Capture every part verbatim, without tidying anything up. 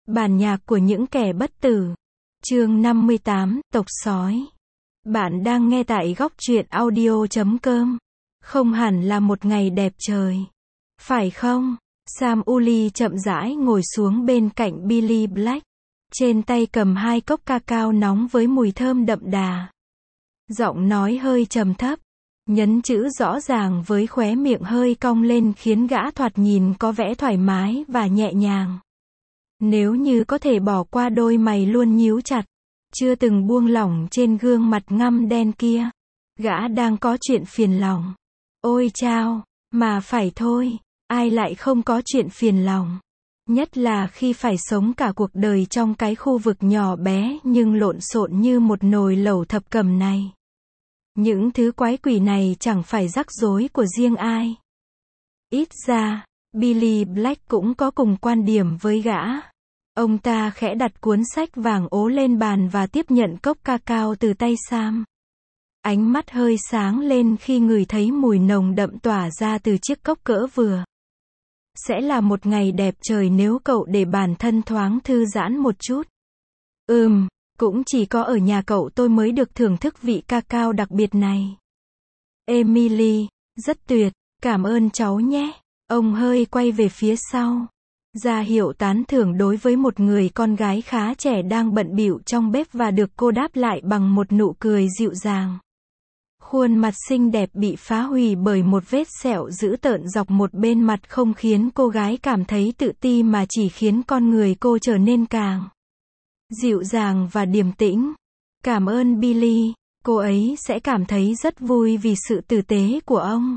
Bản nhạc của những kẻ bất tử. Chương năm mươi tám, Tộc Sói. Bạn đang nghe tại góc truyện audio chấm com. Không hẳn là một ngày đẹp trời. Phải không? Sam Uli chậm rãi ngồi xuống bên cạnh Billy Black. Trên tay cầm hai cốc cacao nóng với mùi thơm đậm đà. Giọng nói hơi trầm thấp. Nhấn chữ rõ ràng với khóe miệng hơi cong lên khiến gã thoạt nhìn có vẻ thoải mái và nhẹ nhàng. Nếu như có thể bỏ qua đôi mày luôn nhíu chặt, chưa từng buông lỏng trên gương mặt ngăm đen kia. Gã đang có chuyện phiền lòng. Ôi chao, mà phải thôi, ai lại không có chuyện phiền lòng. Nhất là khi phải sống cả cuộc đời trong cái khu vực nhỏ bé nhưng lộn xộn như một nồi lẩu thập cẩm này. Những thứ quái quỷ này chẳng phải rắc rối của riêng ai. Ít ra, Billy Black cũng có cùng quan điểm với gã. Ông ta khẽ đặt cuốn sách vàng ố lên bàn và tiếp nhận cốc cacao từ tay Sam. Ánh mắt hơi sáng lên khi ngửi thấy mùi nồng đậm tỏa ra từ chiếc cốc cỡ vừa. Sẽ là một ngày đẹp trời nếu cậu để bản thân thoáng thư giãn một chút. Ừm, cũng chỉ có ở nhà cậu tôi mới được thưởng thức vị cacao đặc biệt này. Emily, rất tuyệt, cảm ơn cháu nhé. Ông hơi quay về phía sau. Ra hiệu tán thưởng đối với một người con gái khá trẻ đang bận bịu trong bếp và được cô đáp lại bằng một nụ cười dịu dàng. Khuôn mặt xinh đẹp bị phá hủy bởi một vết sẹo dữ tợn dọc một bên mặt không khiến cô gái cảm thấy tự ti mà chỉ khiến con người cô trở nên càng dịu dàng và điềm tĩnh. Cảm ơn Billy, cô ấy sẽ cảm thấy rất vui vì sự tử tế của ông.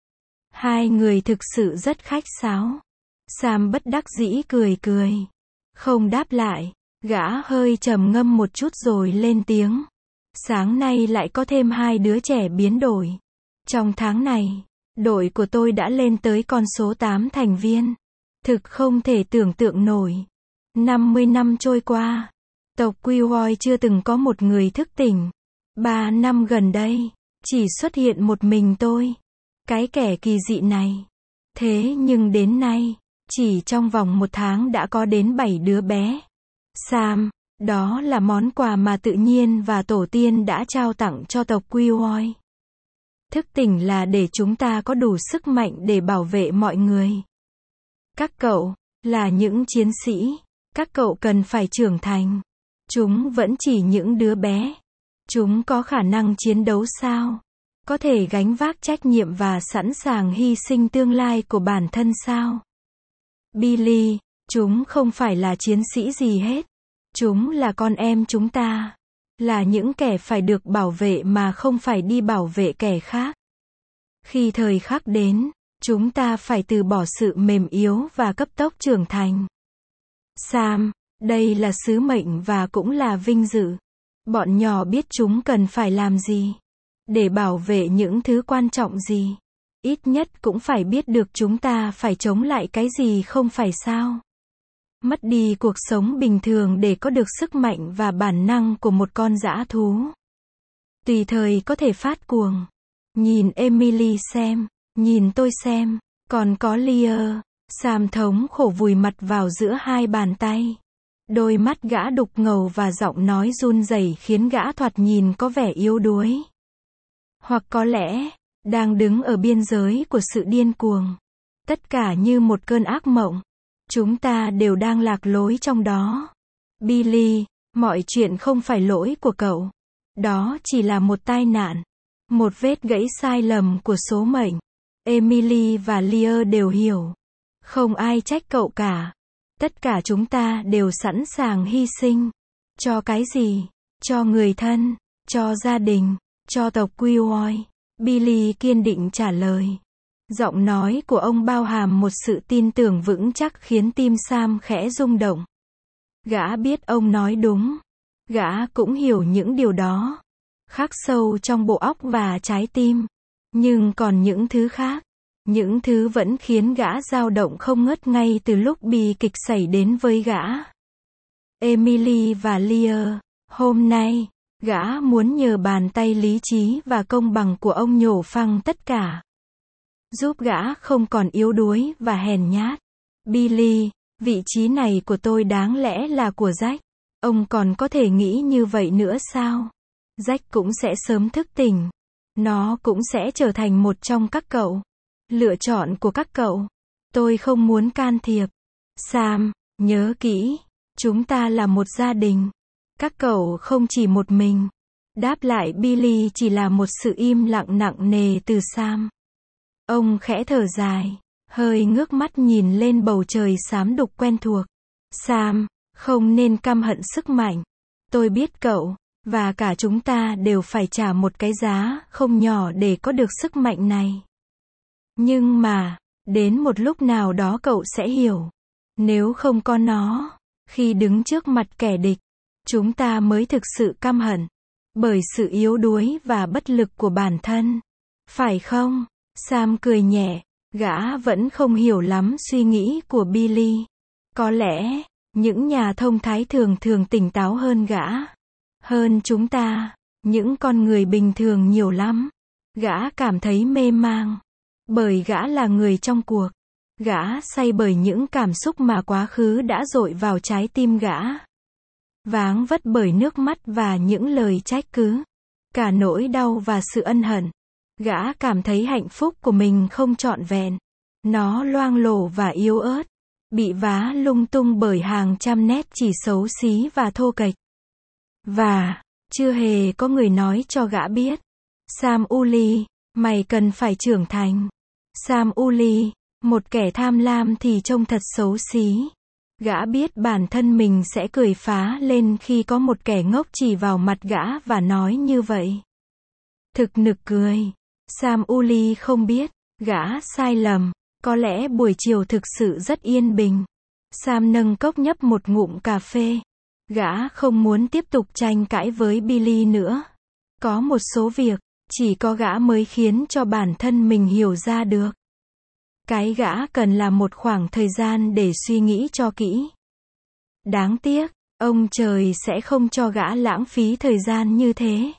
Hai người thực sự rất khách sáo. Sam bất đắc dĩ cười cười. Không đáp lại, gã hơi trầm ngâm một chút rồi lên tiếng. Sáng nay lại có thêm hai đứa trẻ biến đổi. Trong tháng này, đội của tôi đã lên tới con số tám thành viên. Thực không thể tưởng tượng nổi. năm mươi năm trôi qua, tộc Queequeg chưa từng có một người thức tỉnh. Ba năm gần đây, chỉ xuất hiện một mình tôi. Cái kẻ kỳ dị này. Thế nhưng đến nay, chỉ trong vòng một tháng đã có đến bảy đứa bé. Sam, đó là món quà mà tự nhiên và tổ tiên đã trao tặng cho tộc Queequeg. Thức tỉnh là để chúng ta có đủ sức mạnh để bảo vệ mọi người. Các cậu, là những chiến sĩ, các cậu cần phải trưởng thành. Chúng vẫn chỉ những đứa bé. Chúng có khả năng chiến đấu sao? Có thể gánh vác trách nhiệm và sẵn sàng hy sinh tương lai của bản thân sao? Billy, chúng không phải là chiến sĩ gì hết. Chúng là con em chúng ta. Là những kẻ phải được bảo vệ mà không phải đi bảo vệ kẻ khác. Khi thời khắc đến, chúng ta phải từ bỏ sự mềm yếu và cấp tốc trưởng thành. Sam, đây là sứ mệnh và cũng là vinh dự. Bọn nhỏ biết chúng cần phải làm gì. Để bảo vệ những thứ quan trọng gì. Ít nhất cũng phải biết được chúng ta phải chống lại cái gì không phải sao. Mất đi cuộc sống bình thường để có được sức mạnh và bản năng của một con dã thú. Tùy thời có thể phát cuồng. Nhìn Emily xem, nhìn tôi xem, còn có Leah. Sam thống khổ vùi mặt vào giữa hai bàn tay. Đôi mắt gã đục ngầu và giọng nói run rẩy khiến gã thoạt nhìn có vẻ yếu đuối. Hoặc có lẽ, đang đứng ở biên giới của sự điên cuồng. Tất cả như một cơn ác mộng. Chúng ta đều đang lạc lối trong đó. Billy, mọi chuyện không phải lỗi của cậu. Đó chỉ là một tai nạn. Một vết gãy sai lầm của số mệnh. Emily và Leah đều hiểu. Không ai trách cậu cả. Tất cả chúng ta đều sẵn sàng hy sinh. Cho cái gì? Cho người thân, cho gia đình, cho tộc Queequeg. Billy kiên định trả lời. Giọng nói của ông bao hàm một sự tin tưởng vững chắc khiến tim Sam khẽ rung động. Gã biết ông nói đúng. Gã cũng hiểu những điều đó. Khắc sâu trong bộ óc và trái tim. Nhưng còn những thứ khác. Những thứ vẫn khiến gã dao động không ngớt ngay từ lúc bi kịch xảy đến với gã. Emily và Leah, hôm nay, gã muốn nhờ bàn tay lý trí và công bằng của ông nhổ phăng tất cả. Giúp gã không còn yếu đuối và hèn nhát. Billy, Vị trí này của tôi đáng lẽ là của Jack. Ông còn có thể nghĩ như vậy nữa sao? Jack cũng sẽ sớm thức tỉnh. Nó cũng sẽ trở thành một trong các cậu. Lựa chọn của các cậu. Tôi không muốn can thiệp. Sam, nhớ kỹ. Chúng ta là một gia đình. Các cậu không chỉ một mình. Đáp lại Billy chỉ là một sự im lặng nặng nề từ Sam. Ông khẽ thở dài, hơi ngước mắt nhìn lên bầu trời xám đục quen thuộc. Sam, không nên căm hận sức mạnh. Tôi biết cậu, và cả chúng ta đều phải trả một cái giá không nhỏ để có được sức mạnh này. Nhưng mà, đến một lúc nào đó cậu sẽ hiểu. Nếu không có nó, khi đứng trước mặt kẻ địch, chúng ta mới thực sự căm hận. Bởi sự yếu đuối và bất lực của bản thân. Phải không? Sam cười nhẹ. Gã vẫn không hiểu lắm suy nghĩ của Billy. Có lẽ, những nhà thông thái thường thường tỉnh táo hơn gã. Hơn chúng ta, những con người bình thường nhiều lắm. Gã cảm thấy mê mang. Bởi gã là người trong cuộc. Gã say bởi những cảm xúc mà quá khứ đã dội vào trái tim gã. Váng vất bởi nước mắt và những lời trách cứ. Cả nỗi đau và sự ân hận. Gã cảm thấy hạnh phúc của mình không trọn vẹn. Nó loang lổ và yếu ớt. Bị vá lung tung bởi hàng trăm nét chỉ xấu xí và thô kệch. Và, chưa hề có người nói cho gã biết. Sam Uli, mày cần phải trưởng thành. Sam Uli, một kẻ tham lam thì trông thật xấu xí. Gã biết bản thân mình sẽ cười phá lên khi có một kẻ ngốc chỉ vào mặt gã và nói như vậy. Thực nực cười. Sam Uli không biết, gã sai lầm. Có lẽ buổi chiều thực sự rất yên bình. Sam nâng cốc nhấp một ngụm cà phê. Gã không muốn tiếp tục tranh cãi với Billy nữa. Có một số việc, chỉ có gã mới khiến cho bản thân mình hiểu ra được. Cái gã cần là một khoảng thời gian để suy nghĩ cho kỹ. Đáng tiếc, ông trời sẽ không cho gã lãng phí thời gian như thế.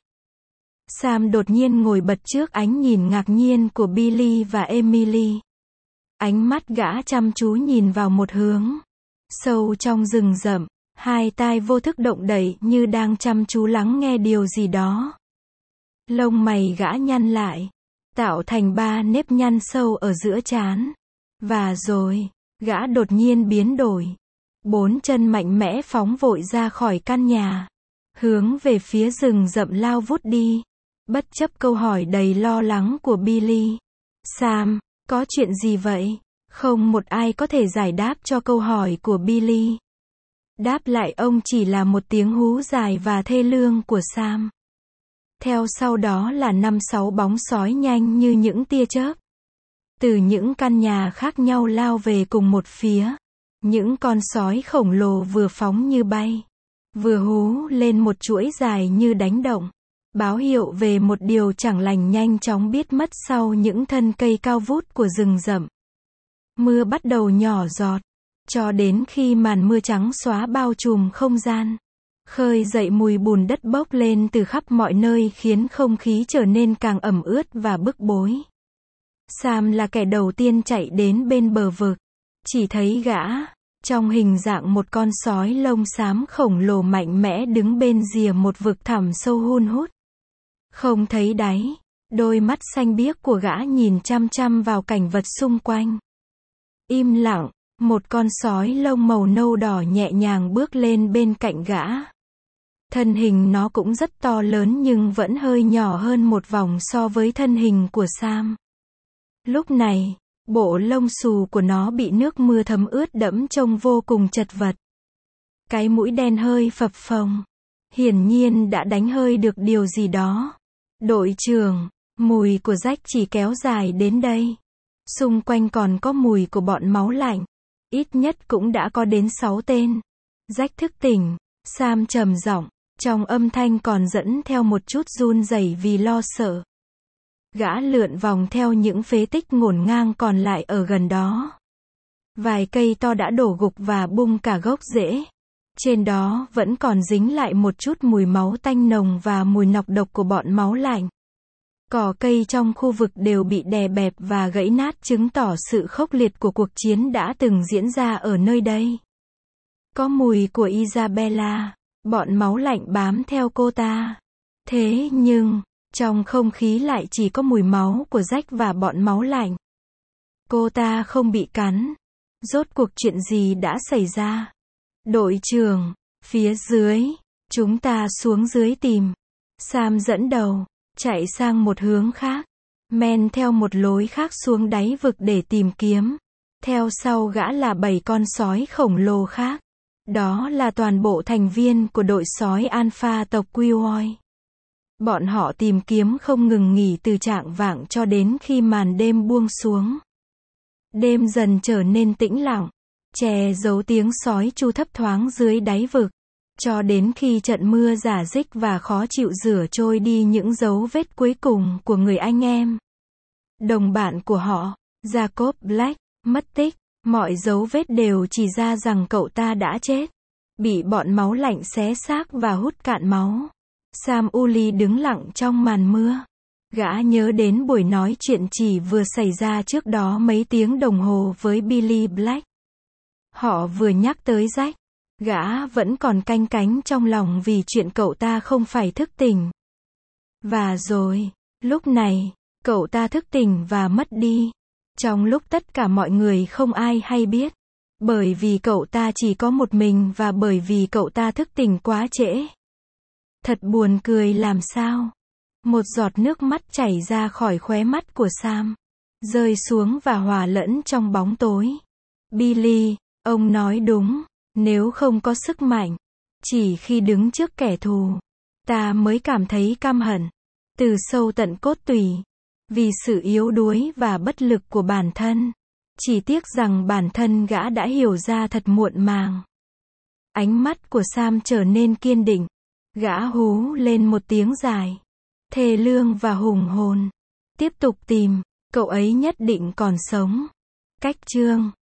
Sam đột nhiên ngồi bật trước ánh nhìn ngạc nhiên của Billy và Emily. Ánh mắt gã chăm chú nhìn vào một hướng. Sâu trong rừng rậm, hai tai vô thức động đậy như đang chăm chú lắng nghe điều gì đó. Lông mày gã nhăn lại, tạo thành ba nếp nhăn sâu ở giữa trán. Và rồi, gã đột nhiên biến đổi. Bốn chân mạnh mẽ phóng vội ra khỏi căn nhà. Hướng về phía rừng rậm lao vút đi. Bất chấp câu hỏi đầy lo lắng của Billy. Sam, có chuyện gì vậy? Không một ai có thể giải đáp cho câu hỏi của Billy. Đáp lại ông chỉ là một tiếng hú dài và thê lương của Sam. Theo sau đó là năm sáu bóng sói nhanh như những tia chớp. Từ những căn nhà khác nhau lao về cùng một phía. Những con sói khổng lồ vừa phóng như bay. Vừa hú lên một chuỗi dài như đánh động. Báo hiệu về một điều chẳng lành nhanh chóng biết mất sau những thân cây cao vút của rừng rậm. Mưa bắt đầu nhỏ giọt. Cho đến khi màn mưa trắng xóa bao trùm không gian. Khơi dậy mùi bùn đất bốc lên từ khắp mọi nơi khiến không khí trở nên càng ẩm ướt và bức bối. Sam là kẻ đầu tiên chạy đến bên bờ vực. Chỉ thấy gã, trong hình dạng một con sói lông xám khổng lồ mạnh mẽ đứng bên rìa một vực thẳm sâu hun hút. Không thấy đáy, đôi mắt xanh biếc của gã nhìn chăm chăm vào cảnh vật xung quanh. Im lặng, một con sói lông màu nâu đỏ nhẹ nhàng bước lên bên cạnh gã. Thân hình nó cũng rất to lớn nhưng vẫn hơi nhỏ hơn một vòng so với thân hình của Sam. Lúc này, bộ lông xù của nó bị nước mưa thấm ướt đẫm trông vô cùng chật vật. Cái mũi đen hơi phập phồng. Hiển nhiên đã đánh hơi được điều gì đó. Đội trưởng, mùi của Jack chỉ kéo dài đến đây. Xung quanh còn có mùi của bọn máu lạnh. Ít nhất cũng đã có đến sáu tên. Jack thức tỉnh. Sam trầm giọng, trong âm thanh còn dẫn theo một chút run rẩy vì lo sợ. Gã lượn vòng theo những phế tích ngổn ngang còn lại ở gần đó. Vài cây to đã đổ gục và bung cả gốc rễ. Trên đó vẫn còn dính lại một chút mùi máu tanh nồng và mùi nọc độc của bọn máu lạnh. Cỏ cây trong khu vực đều bị đè bẹp và gãy nát, chứng tỏ sự khốc liệt của cuộc chiến đã từng diễn ra ở nơi đây. Có mùi của Isabella, bọn máu lạnh bám theo cô ta. Thế nhưng, trong không khí lại chỉ có mùi máu của Jack và bọn máu lạnh. Cô ta không bị cắn. Rốt cuộc chuyện gì đã xảy ra? Đội trưởng, phía dưới, chúng ta xuống dưới tìm. Sam dẫn đầu, chạy sang một hướng khác, men theo một lối khác xuống đáy vực để tìm kiếm. Theo sau gã là bảy con sói khổng lồ khác. Đó là toàn bộ thành viên của đội sói Alpha tộc Queewoy. Bọn họ tìm kiếm không ngừng nghỉ từ chạng vạng cho đến khi màn đêm buông xuống. Đêm dần trở nên tĩnh lặng, che giấu tiếng sói tru thấp thoáng dưới đáy vực, cho đến khi trận mưa rả rích và khó chịu rửa trôi đi những dấu vết cuối cùng của người anh em. Đồng bạn của họ, Jacob Black, mất tích. Mọi dấu vết đều chỉ ra rằng cậu ta đã chết, bị bọn máu lạnh xé xác và hút cạn máu. Sam Uli đứng lặng trong màn mưa. Gã nhớ đến buổi nói chuyện chỉ vừa xảy ra trước đó mấy tiếng đồng hồ với Billy Black. Họ vừa nhắc tới Jack. Gã vẫn còn canh cánh trong lòng vì chuyện cậu ta không phải thức tỉnh. Và rồi, lúc này, cậu ta thức tỉnh và mất đi. Trong lúc tất cả mọi người không ai hay biết. Bởi vì cậu ta chỉ có một mình và bởi vì cậu ta thức tỉnh quá trễ. Thật buồn cười làm sao. Một giọt nước mắt chảy ra khỏi khóe mắt của Sam, rơi xuống và hòa lẫn trong bóng tối. Billy, ông nói đúng. Nếu không có sức mạnh, chỉ khi đứng trước kẻ thù, ta mới cảm thấy căm hận. Từ sâu tận cốt tủy. Vì sự yếu đuối và bất lực của bản thân. Chỉ tiếc rằng bản thân gã đã hiểu ra thật muộn màng. Ánh mắt của Sam trở nên kiên định. Gã hú lên một tiếng dài, thê lương và hùng hồn. Tiếp tục tìm, cậu ấy nhất định còn sống. Cách chương